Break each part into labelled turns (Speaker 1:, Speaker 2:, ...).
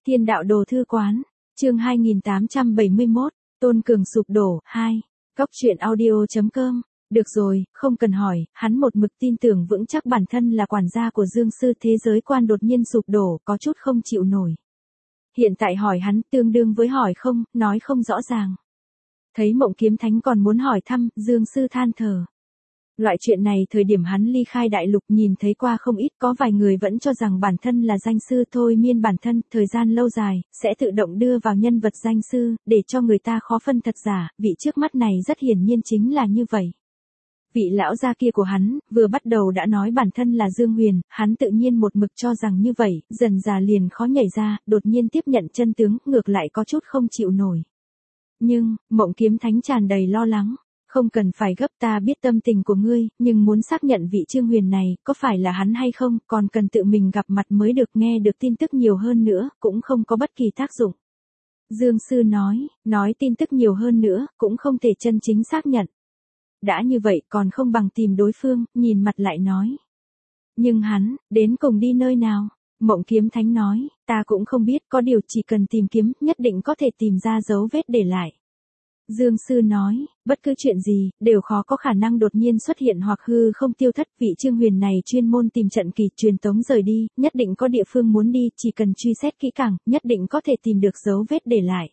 Speaker 1: Thiên đạo đồ thư quán, chương 2871, Tôn Cường sụp đổ, 2, Góc truyện audio.com, được rồi, không cần hỏi, hắn một mực tin tưởng vững chắc bản thân là quản gia của Dương Sư, thế giới quan đột nhiên sụp đổ, có chút không chịu nổi. Hiện tại hỏi hắn tương đương với hỏi không, nói không rõ ràng. Thấy Mộng Kiếm Thánh còn muốn hỏi thăm, Dương Sư than thở. Loại chuyện này thời điểm hắn ly khai đại lục nhìn thấy qua không ít, có vài người vẫn cho rằng bản thân là danh sư thôi miên bản thân, thời gian lâu dài, sẽ tự động đưa vào nhân vật danh sư, để cho người ta khó phân thật giả, vị trước mắt này rất hiển nhiên chính là như vậy. Vị lão gia kia của hắn, vừa bắt đầu đã nói bản thân là Dương Huyền, hắn tự nhiên một mực cho rằng như vậy, dần dà liền khó nhảy ra, đột nhiên tiếp nhận chân tướng, ngược lại có chút không chịu nổi. Nhưng, Mộng Kiếm Thánh tràn đầy lo lắng. Không cần phải gấp, ta biết tâm tình của ngươi, nhưng muốn xác nhận vị Trương Huyền này, có phải là hắn hay không, còn cần tự mình gặp mặt mới được, nghe được tin tức nhiều hơn nữa, cũng không có bất kỳ tác dụng. Dương Sư nói tin tức nhiều hơn nữa, cũng không thể chân chính xác nhận. Đã như vậy còn không bằng tìm đối phương, nhìn mặt lại nói. Nhưng hắn, đến cùng đi nơi nào? Mộng Kiếm Thánh nói, ta cũng không biết, có điều chỉ cần tìm kiếm, nhất định có thể tìm ra dấu vết để lại. Dương Sư nói, bất cứ chuyện gì, đều khó có khả năng đột nhiên xuất hiện hoặc hư không tiêu thất, vị Trương Huyền này chuyên môn tìm trận kỳ truyền tống rời đi, nhất định có địa phương muốn đi, chỉ cần truy xét kỹ càng, nhất định có thể tìm được dấu vết để lại.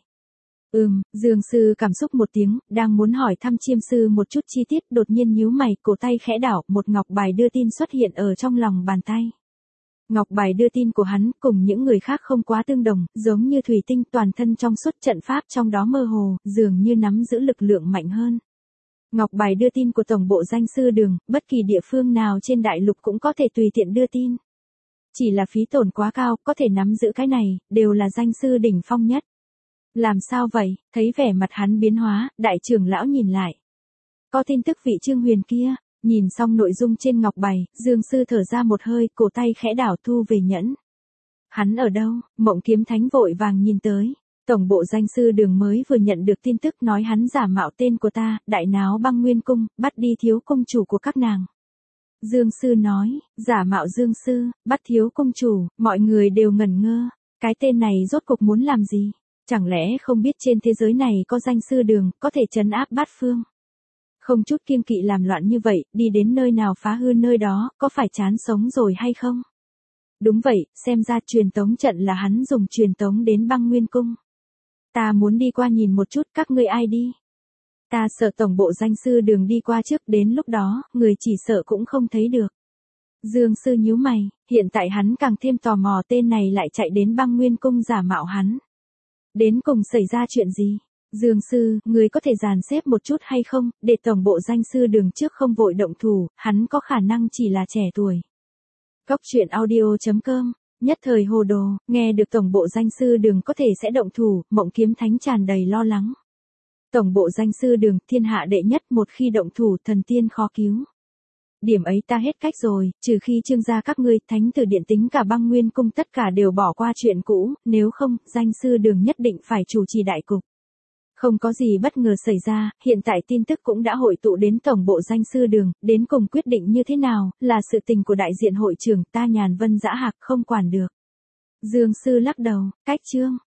Speaker 1: Dương Sư cảm xúc một tiếng, đang muốn hỏi thăm Chiêm Sư một chút chi tiết, đột nhiên nhíu mày, cổ tay khẽ đảo, một ngọc bài đưa tin xuất hiện ở trong lòng bàn tay. Ngọc bài đưa tin của hắn cùng những người khác không quá tương đồng, giống như thủy tinh, toàn thân trong suốt, trận pháp trong đó mơ hồ, dường như nắm giữ lực lượng mạnh hơn. Ngọc bài đưa tin của tổng bộ danh sư đường, bất kỳ địa phương nào trên đại lục cũng có thể tùy tiện đưa tin. Chỉ là phí tổn quá cao, có thể nắm giữ cái này, đều là danh sư đỉnh phong nhất. Làm sao vậy? Thấy vẻ mặt hắn biến hóa, đại trưởng lão nhìn lại. Có tin tức vị Trương Huyền kia. Nhìn xong nội dung trên ngọc bài, Dương Sư thở ra một hơi, cổ tay khẽ đảo, thu về nhẫn. Hắn ở đâu? Mộng Kiếm Thánh vội vàng nhìn tới. Tổng bộ danh sư đường mới vừa nhận được tin tức, nói hắn giả mạo tên của ta, đại náo Băng Nguyên Cung, bắt đi thiếu công chủ của các nàng. Dương Sư nói, giả mạo Dương Sư, bắt thiếu công chủ, mọi người đều ngẩn ngơ. Cái tên này rốt cuộc muốn làm gì? Chẳng lẽ không biết trên thế giới này có danh sư đường, có thể trấn áp bát phương? Không chút kiêng kỵ làm loạn như vậy, đi đến nơi nào phá hư nơi đó, có phải chán sống rồi hay không? Đúng vậy, xem ra truyền tống trận là hắn dùng truyền tống đến Băng Nguyên Cung. Ta muốn đi qua nhìn một chút, các ngươi ai đi? Ta sợ tổng bộ danh sư đường đi qua trước, đến lúc đó, người chỉ sợ cũng không thấy được. Dương Sư nhíu mày, hiện tại hắn càng thêm tò mò, tên này lại chạy đến Băng Nguyên Cung giả mạo hắn. Đến cùng xảy ra chuyện gì? Dương Sư, người có thể dàn xếp một chút hay không, để tổng bộ danh sư đường trước không vội động thủ, hắn có khả năng chỉ là trẻ tuổi. Góc truyện audio.com, nhất thời hồ đồ, nghe được tổng bộ danh sư đường có thể sẽ động thủ, Mộng Kiếm Thánh tràn đầy lo lắng. Tổng bộ danh sư đường, thiên hạ đệ nhất, một khi động thủ, thần tiên khó cứu. Điểm ấy ta hết cách rồi, trừ khi Trương gia các ngươi, Thánh Tử Điện tính cả Băng Nguyên Cung tất cả đều bỏ qua chuyện cũ, nếu không, danh sư đường nhất định phải chủ trì đại cục. Không có gì bất ngờ xảy ra, hiện tại tin tức cũng đã hội tụ đến tổng bộ danh sư đường, đến cùng quyết định như thế nào, là sự tình của đại diện hội trưởng, ta Nhàn Vân Dã Hạc không quản được. Dương Sư lắc đầu, cách chương.